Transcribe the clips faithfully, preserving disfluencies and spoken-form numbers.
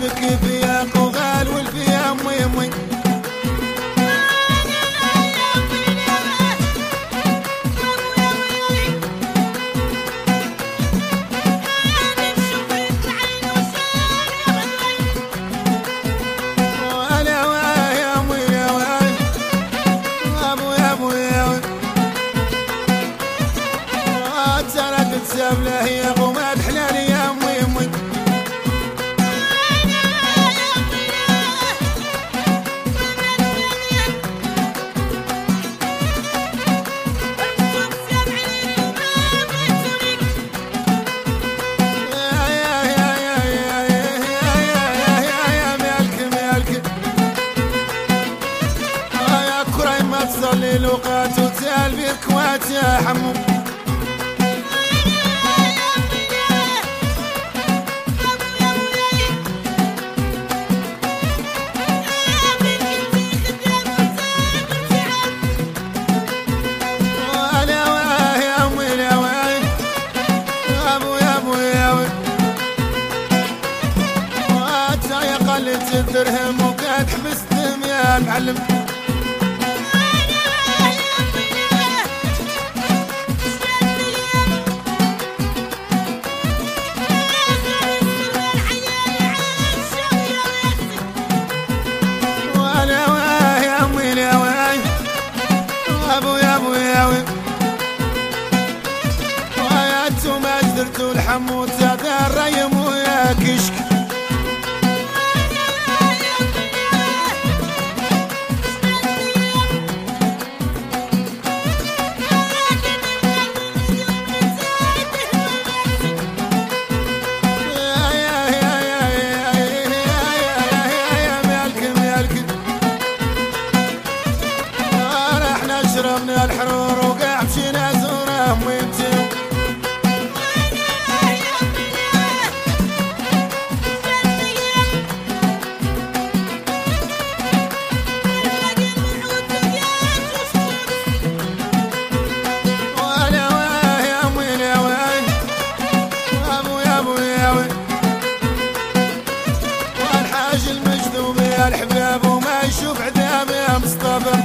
تبكي فيا قغال والفيا امي امي لا هي قومات حلالي يا امي امي يا كريم ما تصلي الوقات وتسال في الكوات يا حمو قلت الدرهم وقاعد حبستهم يا معلم وانا واه يا امي يا واه ابو يا ابو يا واه ويا انتو ما درتو الحموت هذا الريم ويا كشك شربنا الحرور وقاع مشينا زوره ويمتي وانا واه يا امي يا واه ابو يا ابو يا واه والحاج المجذوب يا الحباب وما يشوف عذاب يا مصطفى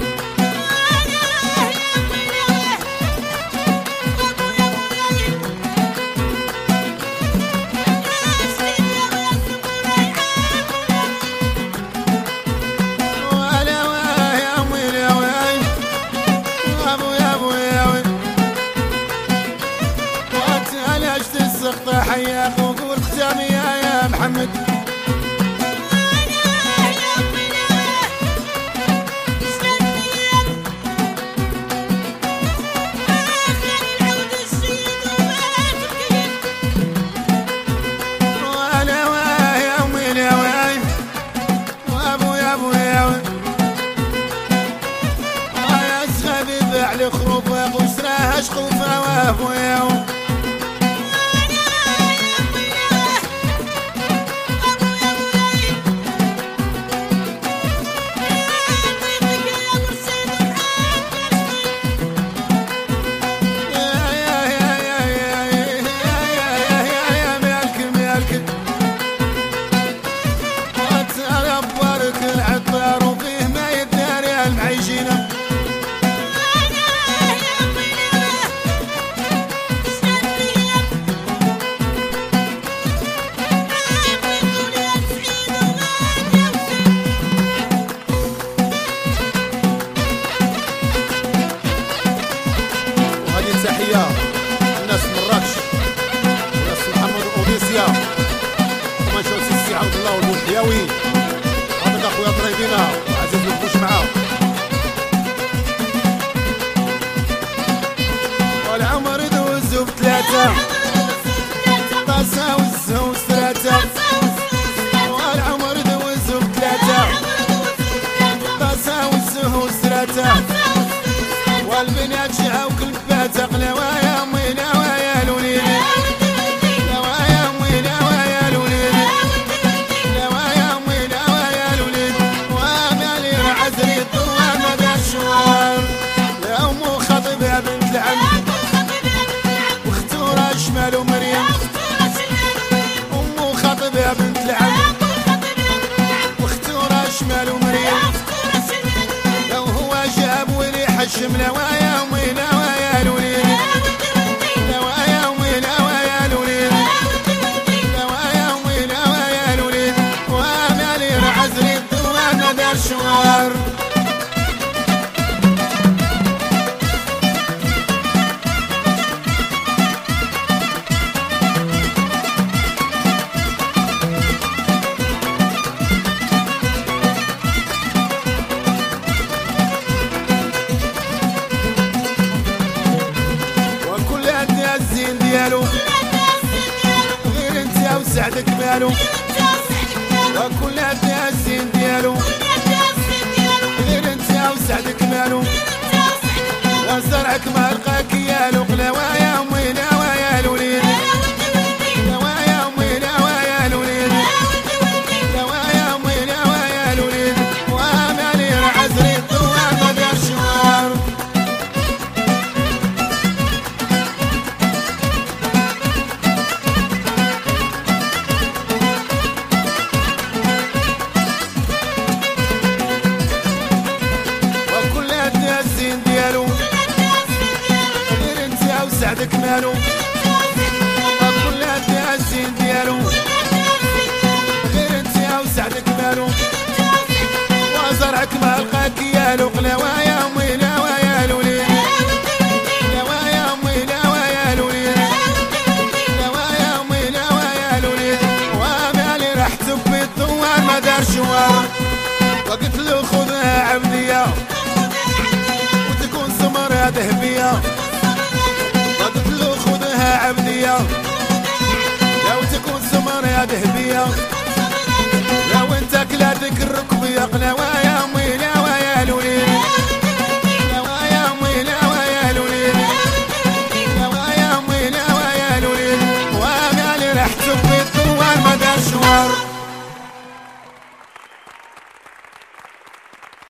السقطة حياك وقول ختامي يا محمد وانا واه يا امي يا واه وابو يا ابو يا واه ويا سخبيب على خروفه وشراها شقوفه وابو يا واه تحية الناس مراكش الناس محمد اوديسيا ومنشأة السي عبد الله والبوحياوي هذا اخويا طريبينا وعزيز البوش معاه والعمر دوزو بثلاثة طاسة وزو ثلاثة والعمر دوزو بثلاثة طاسة وزو ثلاثة والبنات شعاو كل بات اغلى ويا امي لا ويا الوليد لا ويا امي لا ويا الوليد لا ويا امي لا ويا الوليد ومالي عزري طوال مدى الشوار يا ام خطيبها بنت العم واختورة شمال ومريم عشم نوايا امي نوايا الوليد نوايا امي نوايا الوليد نوايا امي نوايا الوليد وامالي رعزري الدوام دار شوار الزين ديالو غير انت وسعدك مالو وكل هدي الزين ديالو غير انت وسعدك مالو وزرعك ما لقاك يالو نوايا امي نوايا الوليد نوايا امي نوايا الوليد نوايا امي نوايا الوليد وامالي رعزري الدوام ما دار شوار الزين ديالو غير انت وسعدك مالو كل هدي الزين ديالو غير انت وسعدك مالو وزرعك ما لقاك يالو نوايا امي نوايا الوليد نوايا امي نوايا الوليد نوايا امي نوايا الوليد وامالي راح تبي الدوار ما دار شوار وقلت له خذها عبديه سمرة ذهبية قلت له خذها عبدية لو تكون سمرة ذهبية لو انت كلاتك الركبية نوايا امي نوايا الوليد نوايا امي نوايا الوليد نوايا امي نوايا الوليد وامالي راح تبي الدوار ما دار شوار